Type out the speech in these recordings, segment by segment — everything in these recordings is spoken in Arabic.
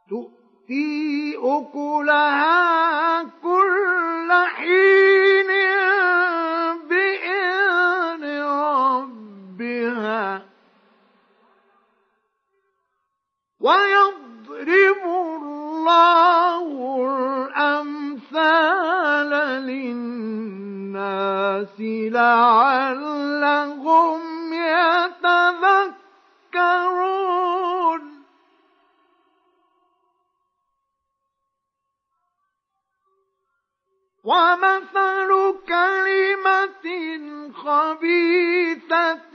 تؤتي أكلها كل حين بإذن ربها ويضرب الله الأمثال للناس لعلهم يتذكرون ومثل كلمة خبيثة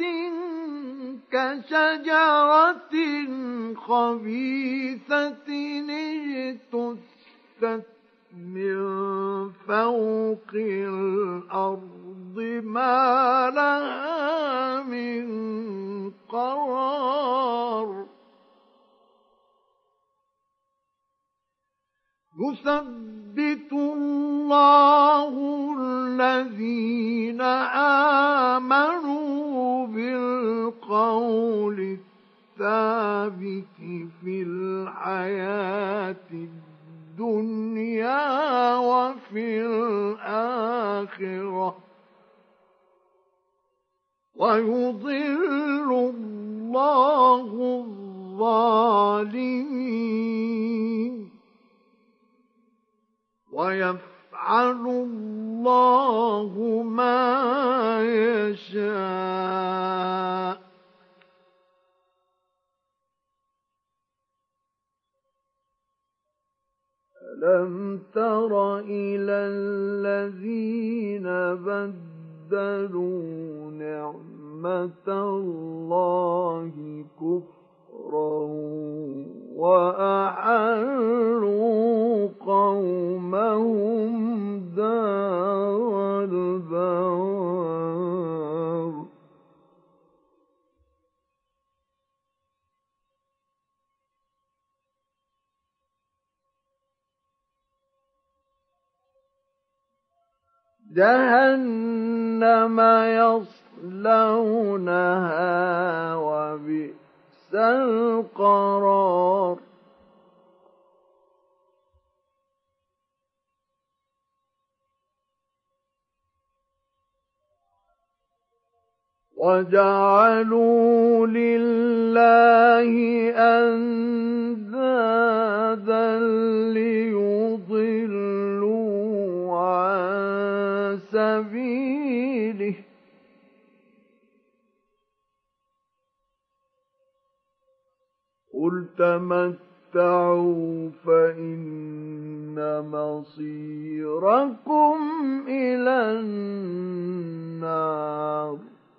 كشجرة خبيثة اجتثت من فوق الأرض ما لها من قرار يثبت الله الذين آمنوا بالقول الثابت في الحياة الدنيا وفي الآخرة ويضل الله الظالمين ويفعل الله ما يشاء ألم تر إلى الذين بدلوا نعمة الله كفرا وأحلوا قومهم دار البوار جهنم يصلونها وبئس القرار وجعلوا لله أندادا ليضلوا عن سبيله قل تمتعوا فإن مصيركم إلى النار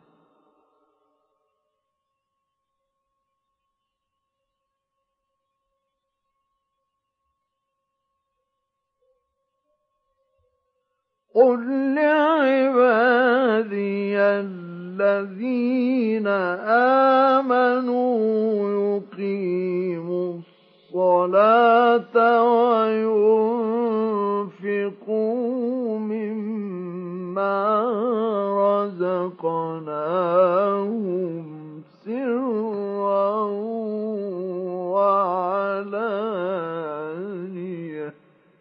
قل لعبادي الذين آمنوا يقيموا الصلاة وينفقوا مما رزقناهم سرا وعلانية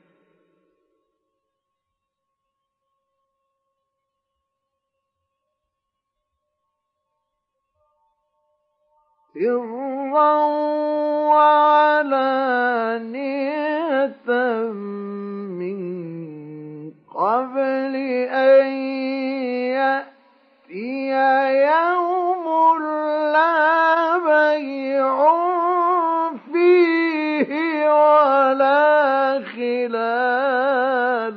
سرا وعلانية من قبل أن يأتي يوم لا بيع فيه ولا خلال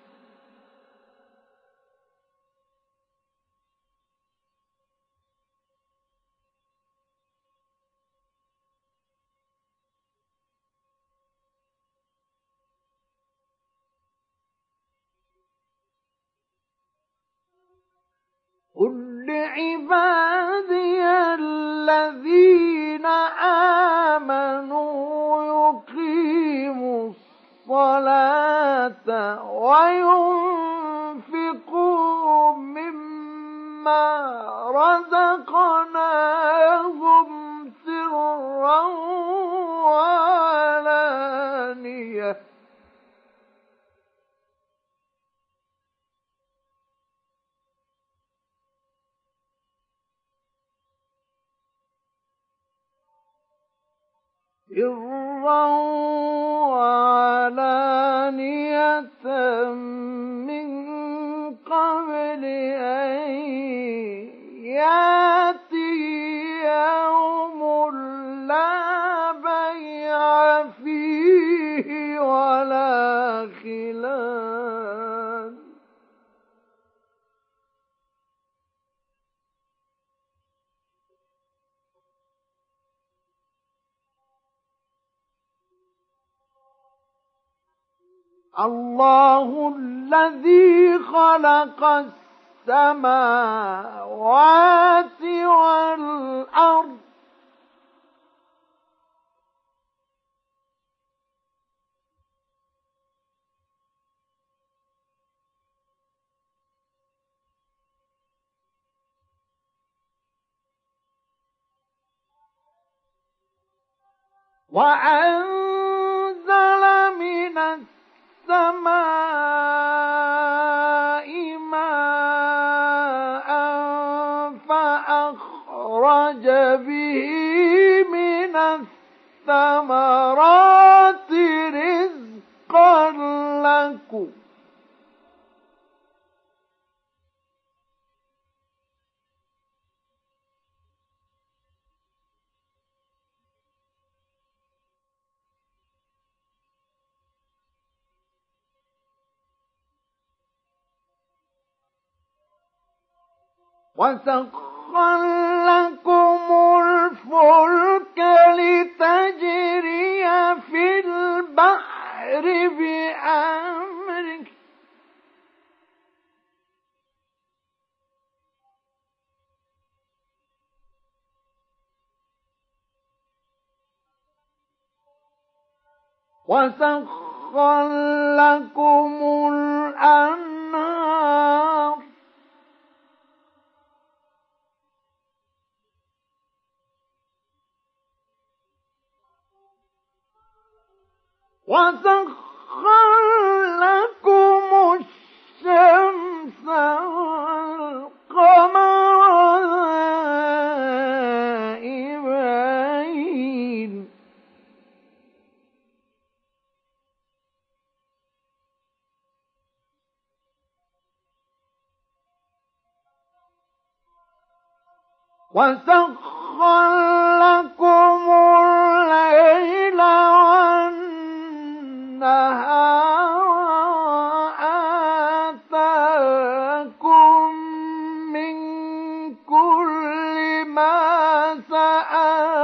قل لعبادي الذين آمنوا يقيموا الصلاة وينفقوا مما رزقناهم سرا وعلانية سرا وعلانية من قبل أن يأتي يوم لا بيع فيه ولا خلال. الله الذي خلق السماوات والأرض وأنزل من السماء ماء فأخرج به من الثمرات رزقا لكم وسخر لكم الفلك لتجري في البحر بأمره وسخر لكم الأنهار وسخر لكم الشمس والقمر دائبين وسخر لكم الليل والنهار وآتاكم من كل ما سألتموه